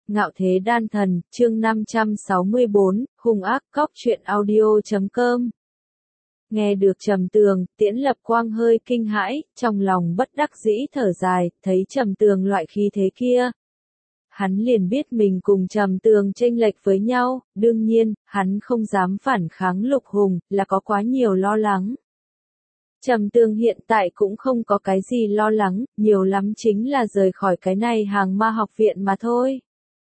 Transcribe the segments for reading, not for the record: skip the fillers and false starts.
Ngạo Thế Đan Thần, chương 564, hung ác cóc truyện audio.com. Nghe được Trầm Tường, Tiễn Lập Quang hơi kinh hãi, trong lòng bất đắc dĩ thở dài, thấy Trầm Tường loại khí thế kia. Hắn liền biết mình cùng Trầm Tường chênh lệch với nhau, đương nhiên, hắn không dám phản kháng Lục Hùng, là có quá nhiều lo lắng. Trầm Tường hiện tại cũng không có cái gì lo lắng, nhiều lắm chính là rời khỏi cái này hàng ma học viện mà thôi.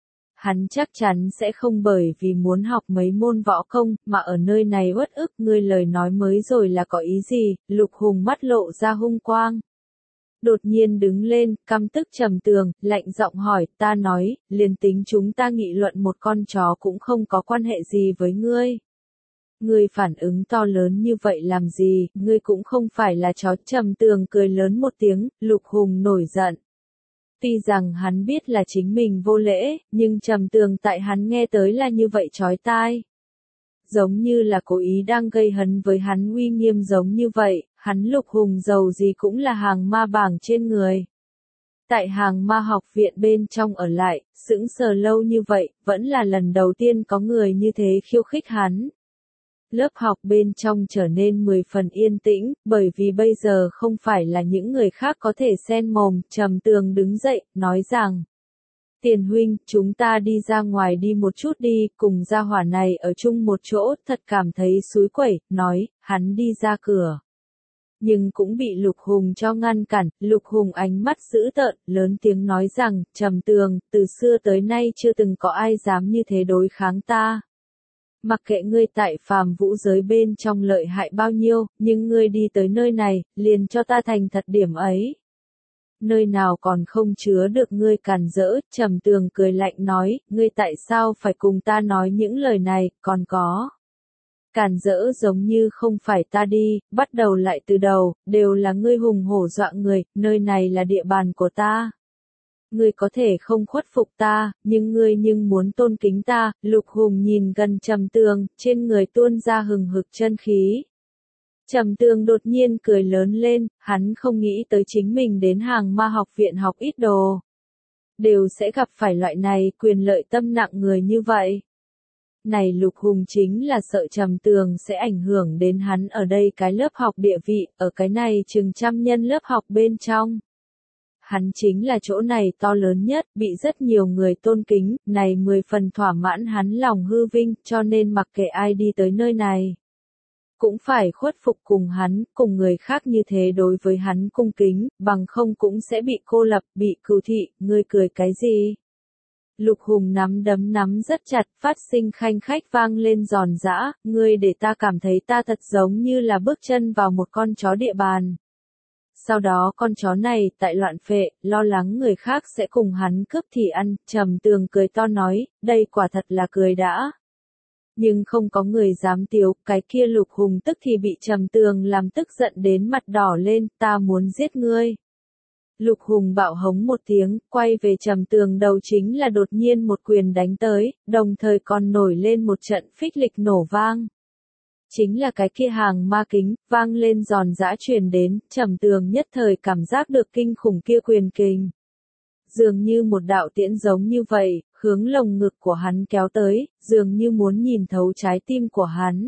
Hắn chắc chắn sẽ không bởi vì muốn học mấy môn võ công, mà ở nơi này uất ức. Ngươi lời nói mới rồi là có ý gì? Lục Hùng mắt lộ ra hung quang. Đột nhiên đứng lên, căm tức Trầm Tường, lạnh giọng hỏi, ta nói, liền tính chúng ta nghị luận một con chó cũng không có quan hệ gì với ngươi. Ngươi phản ứng to lớn như vậy làm gì, ngươi cũng không phải là chó. Trầm Tường cười lớn một tiếng, Lục Hùng nổi giận. Tuy rằng hắn biết là chính mình vô lễ, nhưng Trầm Tường tại hắn nghe tới là như vậy chói tai. Giống như là cố ý đang gây hấn với hắn uy nghiêm giống như vậy, hắn Lục Hùng dầu gì cũng là hàng ma bảng trên người. Tại hàng ma học viện bên trong ở lại, sững sờ lâu như vậy, vẫn là lần đầu tiên có người như thế khiêu khích hắn. Lớp học bên trong trở nên 10 phần yên tĩnh, bởi vì bây giờ không phải là những người khác có thể xen mồm. Trầm Tường đứng dậy, nói rằng, Tiền huynh, chúng ta đi ra ngoài đi một chút đi, cùng gia hỏa này ở chung một chỗ, thật cảm thấy xúi quẩy, nói, hắn đi ra cửa. Nhưng cũng bị Lục Hùng cho ngăn cản. Lục Hùng ánh mắt dữ tợn, lớn tiếng nói rằng, Trầm Tường, từ xưa tới nay chưa từng có ai dám như thế đối kháng ta. Mặc kệ ngươi tại phàm vũ giới bên trong lợi hại bao nhiêu, nhưng ngươi đi tới nơi này, liền cho ta thành thật điểm ấy. Nơi nào còn không chứa được ngươi càn rỡ. Trầm Tường cười lạnh nói, ngươi tại sao phải cùng ta nói những lời này, còn có. Càn rỡ giống như không phải ta đi, bắt đầu lại từ đầu, đều là ngươi hùng hổ dọa người, nơi này là địa bàn của ta. Ngươi có thể không khuất phục ta, nhưng ngươi muốn tôn kính ta. Lục Hùng nhìn gần Trầm Tường, trên người tuôn ra hừng hực chân khí. Trầm Tường đột nhiên cười lớn lên, hắn không nghĩ tới chính mình đến hàng ma học viện học ít đồ. Đều sẽ gặp phải loại này quyền lợi tâm nặng người như vậy. Này Lục Hùng chính là sợ Trầm Tường sẽ ảnh hưởng đến hắn ở đây cái lớp học địa vị, ở cái này chừng trăm nhân lớp học bên trong. Hắn chính là chỗ này to lớn nhất, bị rất nhiều người tôn kính, này 10 phần thỏa mãn hắn lòng hư vinh, cho nên mặc kệ ai đi tới nơi này. Cũng phải khuất phục cùng hắn, cùng người khác như thế đối với hắn cung kính, bằng không cũng sẽ bị cô lập, bị cừu thị. Ngươi cười cái gì? Lục Hùng nắm đấm nắm rất chặt, phát sinh khanh khách vang lên giòn giã, ngươi để ta cảm thấy ta thật giống như là bước chân vào một con chó địa bàn. Sau đó con chó này tại loạn phệ, lo lắng người khác sẽ cùng hắn cướp thì ăn. Trầm Tường cười to nói, đây quả thật là cười đã. Nhưng không có người dám tiếu, cái kia Lục Hùng tức thì bị Trầm Tường làm tức giận đến mặt đỏ lên, ta muốn giết ngươi. Lục Hùng bạo hống một tiếng, quay về Trầm Tường đầu chính là đột nhiên một quyền đánh tới, đồng thời còn nổi lên một trận phích lịch nổ vang. Chính là cái kia hàng ma kính, vang lên giòn giã truyền đến. Trầm Tường nhất thời cảm giác được kinh khủng kia quyền kình. Dường như một đạo tiễn giống như vậy, hướng lồng ngực của hắn kéo tới, dường như muốn nhìn thấu trái tim của hắn.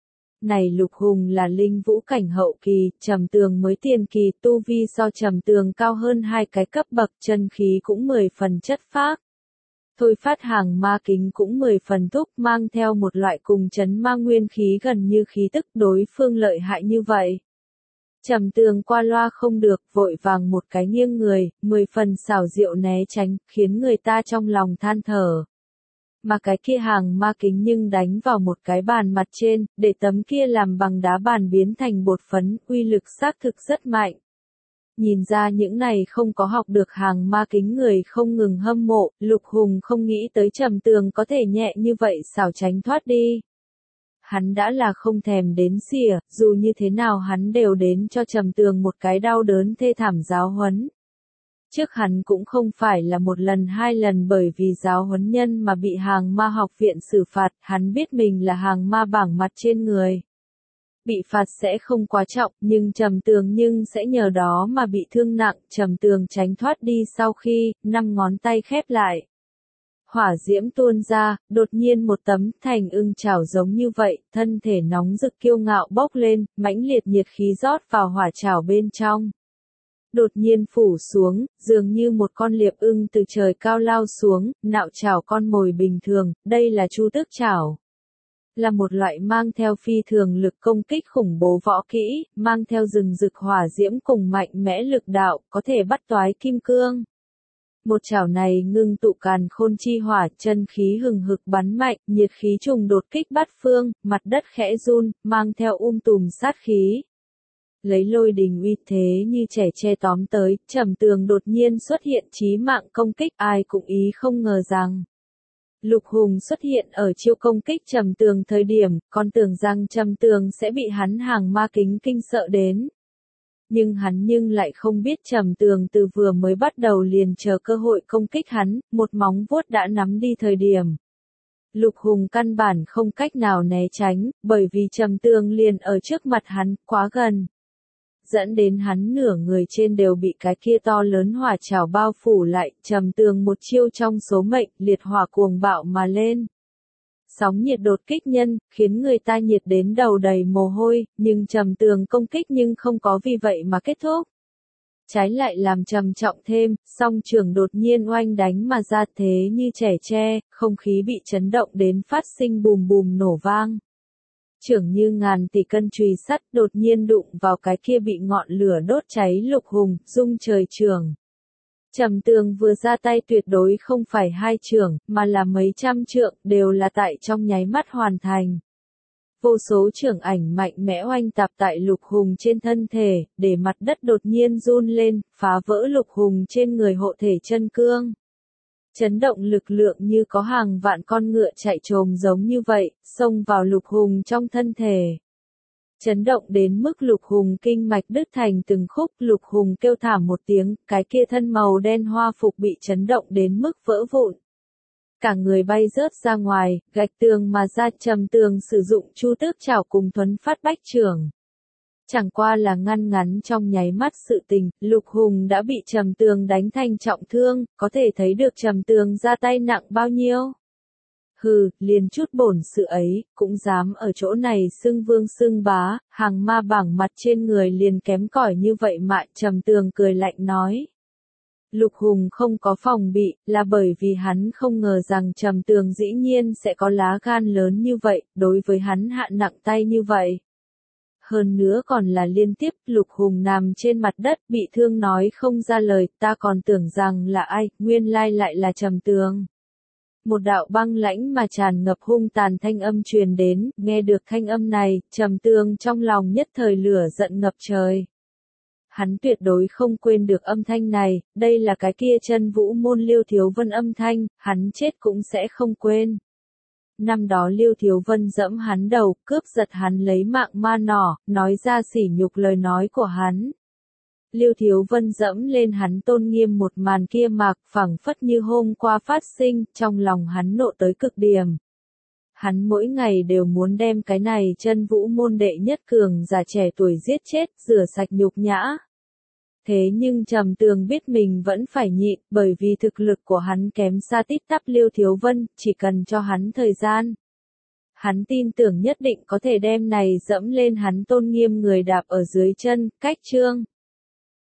Này Lục Hùng là linh vũ cảnh hậu kỳ, Trầm Tường mới tiền kỳ, tu vi so Trầm Tường cao hơn 2 cái cấp bậc, chân khí cũng 10 phần chất phác. Thôi phát hàng ma kính cũng 10 phần thúc, mang theo một loại cùng chấn ma nguyên khí gần như khí tức đối phương lợi hại như vậy. Trầm Tường qua loa không được, vội vàng một cái nghiêng người, 10 phần xảo diệu né tránh, khiến người ta trong lòng than thở. Mà cái kia hàng ma kính nhưng đánh vào một cái bàn mặt trên, để tấm kia làm bằng đá bàn biến thành bột phấn, uy lực xác thực rất mạnh. Nhìn ra những này không có học được hàng ma kính người không ngừng hâm mộ. Lục Hùng không nghĩ tới Trầm Tường có thể nhẹ như vậy xảo tránh thoát đi. Hắn đã là không thèm đến xỉa, dù như thế nào hắn đều đến cho Trầm Tường một cái đau đớn thê thảm giáo huấn. Trước hắn cũng không phải là một lần 2 lần bởi vì giáo huấn nhân mà bị hàng ma học viện xử phạt, hắn biết mình là hàng ma bảng mặt trên người. Bị phạt sẽ không quá trọng, nhưng Trầm Tường sẽ nhờ đó mà bị thương nặng. Trầm Tường tránh thoát đi sau khi 5 ngón tay khép lại. hỏa diễm tuôn ra, đột nhiên một tấm thành ưng chảo giống như vậy, thân thể nóng rực kiêu ngạo bốc lên, mãnh liệt nhiệt khí rót vào hỏa chảo bên trong. Đột nhiên phủ xuống, dường như một con liệp ưng từ trời cao lao xuống, nạo chảo con mồi bình thường, đây là chu tước chảo. Là một loại mang theo phi thường lực công kích khủng bố võ kỹ, mang theo rừng rực hỏa diễm cùng mạnh mẽ lực đạo, có thể bắt toái kim cương. Một chảo này ngưng tụ càn khôn chi hỏa, chân khí hừng hực bắn mạnh, nhiệt khí trùng đột kích bát phương, mặt đất khẽ run, mang theo tùm sát khí. Lấy lôi đình uy thế như trẻ tre tóm tới, Trầm Tường đột nhiên xuất hiện chí mạng công kích, ai cũng ý không ngờ rằng. Lục Hùng xuất hiện ở chiêu công kích Trầm Tường thời điểm, còn tưởng rằng Trầm Tường sẽ bị hắn hàng ma kính kinh sợ đến. Nhưng hắn lại không biết Trầm Tường từ vừa mới bắt đầu liền chờ cơ hội công kích hắn, một móng vuốt đã nắm đi thời điểm. Lục Hùng căn bản không cách nào né tránh, bởi vì Trầm Tường liền ở trước mặt hắn, quá gần. Dẫn đến hắn nửa người trên đều bị cái kia to lớn hỏa chảo bao phủ lại, Trầm Tường một chiêu trong số mệnh, liệt hỏa cuồng bạo mà lên. Sóng nhiệt đột kích nhân, khiến người ta nhiệt đến đầu đầy mồ hôi, nhưng Trầm Tường công kích nhưng không có vì vậy mà kết thúc. Trái lại làm trầm trọng thêm, song trường đột nhiên oanh đánh mà ra thế như trẻ tre, không khí bị chấn động đến phát sinh bùm bùm nổ vang. Trưởng như ngàn tỷ cân chùy sắt đột nhiên đụng vào cái kia bị ngọn lửa đốt cháy Lục Hùng, rung trời trường. Trầm Tường vừa ra tay tuyệt đối không phải 2 trượng, mà là mấy trăm trượng, đều là tại trong nháy mắt hoàn thành. Vô số trưởng ảnh mạnh mẽ oanh tạp tại Lục Hùng trên thân thể, để mặt đất đột nhiên run lên, phá vỡ Lục Hùng trên người hộ thể chân cương. Chấn động lực lượng như có hàng vạn con ngựa chạy trồm giống như vậy, xông vào Lục Hùng trong thân thể. Chấn động đến mức Lục Hùng kinh mạch đứt thành từng khúc, Lục Hùng kêu thảm một tiếng, cái kia thân màu đen hoa phục bị chấn động đến mức vỡ vụn. Cả người bay rớt ra ngoài, gạch tường mà ra. Trầm Tường sử dụng chu tước chảo cùng thuấn phát bách trưởng. Chẳng qua là ngăn ngắn trong nháy mắt sự tình, Lục Hùng đã bị Trầm Tường đánh thành trọng thương, có thể thấy được Trầm Tường ra tay nặng bao nhiêu. Hừ, liền chút bổn sự ấy, cũng dám ở chỗ này xưng vương xưng bá, hàng ma bảng mặt trên người liền kém cỏi như vậy mà. Trầm Tường cười lạnh nói. Lục Hùng không có phòng bị, là bởi vì hắn không ngờ rằng Trầm Tường dĩ nhiên sẽ có lá gan lớn như vậy, đối với hắn hạ nặng tay như vậy. Hơn nữa còn là liên tiếp, Lục Hùng nằm trên mặt đất, bị thương nói không ra lời, ta còn tưởng rằng là ai, nguyên lai lại là Trầm Tường. Một đạo băng lãnh mà tràn ngập hung tàn thanh âm truyền đến, nghe được thanh âm này, Trầm Tường trong lòng nhất thời lửa giận ngập trời. Hắn tuyệt đối không quên được âm thanh này, đây là cái kia Chân Vũ môn Liêu Thiếu Vân âm thanh, hắn chết cũng sẽ không quên. Năm đó Liêu Thiếu Vân dẫm hắn đầu, cướp giật hắn lấy mạng ma nỏ, nói ra sỉ nhục lời nói của hắn. Liêu Thiếu Vân dẫm lên hắn tôn nghiêm, một màn kia mạc phẳng phất như hôm qua phát sinh, trong lòng hắn nộ tới cực điểm. Hắn mỗi ngày đều muốn đem cái này Chân Vũ môn đệ nhất cường giả trẻ tuổi giết chết, rửa sạch nhục nhã. Thế nhưng Trầm Tường biết mình vẫn phải nhịn, bởi vì thực lực của hắn kém xa tít tắp Liêu Thiếu Vân, chỉ cần cho hắn thời gian. Hắn tin tưởng nhất định có thể đem này dẫm lên hắn tôn nghiêm người đạp ở dưới chân, cách chương.